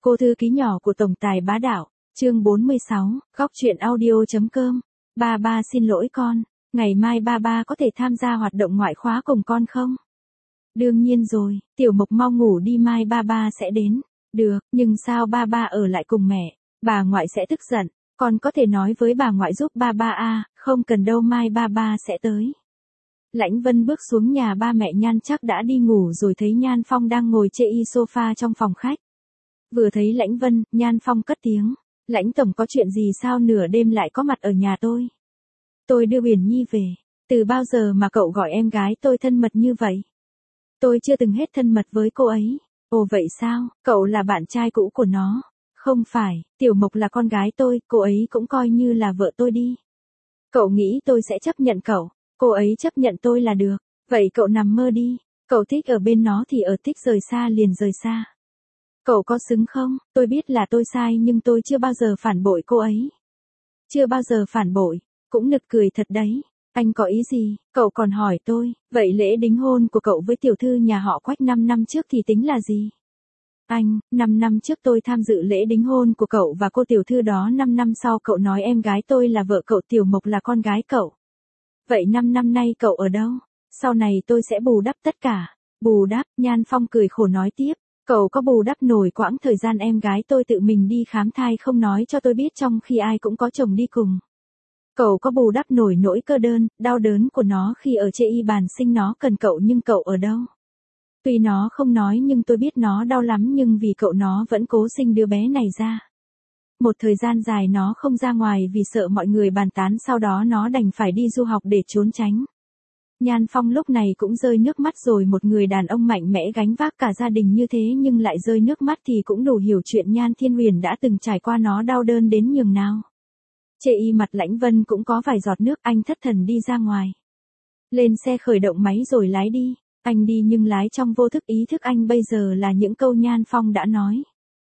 Cô thư ký nhỏ của tổng tài bá đạo, chương 46, góc truyện audio.com. Ba xin lỗi con, ngày mai ba có thể tham gia hoạt động ngoại khóa cùng con không? Đương nhiên rồi, Tiểu Mộc mau ngủ đi, mai ba sẽ đến. Được, nhưng sao ba ở lại cùng mẹ, bà ngoại sẽ tức giận, con có thể nói với bà ngoại giúp ba à, không cần đâu, mai ba sẽ tới. Lãnh Vân bước xuống nhà ba mẹ Nhan chắc đã đi ngủ rồi thấy Nhan Phong đang ngồi chê y sofa trong phòng khách. Vừa thấy Lãnh Vân, Nhan Phong cất tiếng, Lãnh tổng có chuyện gì sao nửa đêm lại có mặt ở nhà tôi? Tôi đưa Uyển Nhi về, từ bao giờ mà cậu gọi em gái tôi thân mật như vậy? Tôi chưa từng hết thân mật với cô ấy. Ồ vậy sao, cậu là bạn trai cũ của nó? Không phải, Tiểu Mộc là con gái tôi, cô ấy cũng coi như là vợ tôi đi. Cậu nghĩ tôi sẽ chấp nhận cậu? Cô ấy chấp nhận tôi là được. Vậy cậu nằm mơ đi, cậu thích ở bên nó thì ở, thích rời xa liền rời xa. Cậu có xứng không? Tôi biết là tôi sai nhưng tôi chưa bao giờ phản bội cô ấy. Chưa bao giờ phản bội, cũng nực cười thật đấy. Anh có ý gì? Cậu còn hỏi tôi, vậy lễ đính hôn của cậu với tiểu thư nhà họ Quách 5 năm trước thì tính là gì? Anh, 5 năm trước tôi tham dự lễ đính hôn của cậu và cô tiểu thư đó, 5 năm sau cậu nói em gái tôi là vợ cậu, Tiểu Mộc là con gái cậu. Vậy 5 năm nay cậu ở đâu? Sau này tôi sẽ bù đắp tất cả. Bù đắp, Nhan Phong cười khổ nói tiếp. Cậu có bù đắp nổi quãng thời gian em gái tôi tự mình đi khám thai không nói cho tôi biết trong khi ai cũng có chồng đi cùng? Cậu có bù đắp nổi nỗi cơ đơn, đau đớn của nó khi ở chê y bàn sinh nó cần cậu nhưng cậu ở đâu? Tuy nó không nói nhưng tôi biết nó đau lắm, nhưng vì cậu nó vẫn cố sinh đứa bé này ra. Một thời gian dài nó không ra ngoài vì sợ mọi người bàn tán, sau đó nó đành phải đi du học để trốn tránh. Nhan Phong lúc này cũng rơi nước mắt rồi, một người đàn ông mạnh mẽ gánh vác cả gia đình như thế nhưng lại rơi nước mắt thì cũng đủ hiểu chuyện Nhan Thiên Huyền đã từng trải qua nó đau đớn đến nhường nào. Chê y mặt Lãnh Vân cũng có vài giọt nước, anh thất thần đi ra ngoài. Lên xe khởi động máy rồi lái đi, anh đi nhưng lái trong vô thức, ý thức anh bây giờ là những câu Nhan Phong đã nói.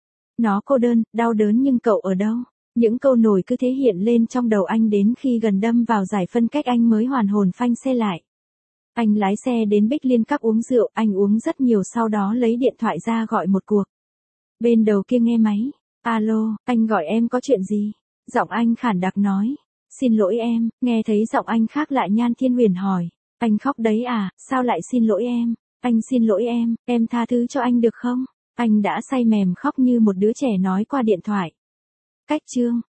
Nó cô đơn, đau đớn nhưng cậu ở đâu? Những câu nổi cứ thế hiện lên trong đầu anh đến khi gần đâm vào giải phân cách anh mới hoàn hồn phanh xe lại. Anh lái xe đến Bích Liên Cup uống rượu, anh uống rất nhiều, sau đó lấy điện thoại ra gọi một cuộc. Bên đầu kia nghe máy. Alo, anh gọi em có chuyện gì? Giọng anh khản đặc nói. Xin lỗi em, nghe thấy giọng anh khác lại Nhan Thiên Huyền hỏi. Anh khóc đấy à, sao lại xin lỗi em? Anh xin lỗi em tha thứ cho anh được không? Anh đã say mềm khóc như một đứa trẻ nói qua điện thoại. Cách chương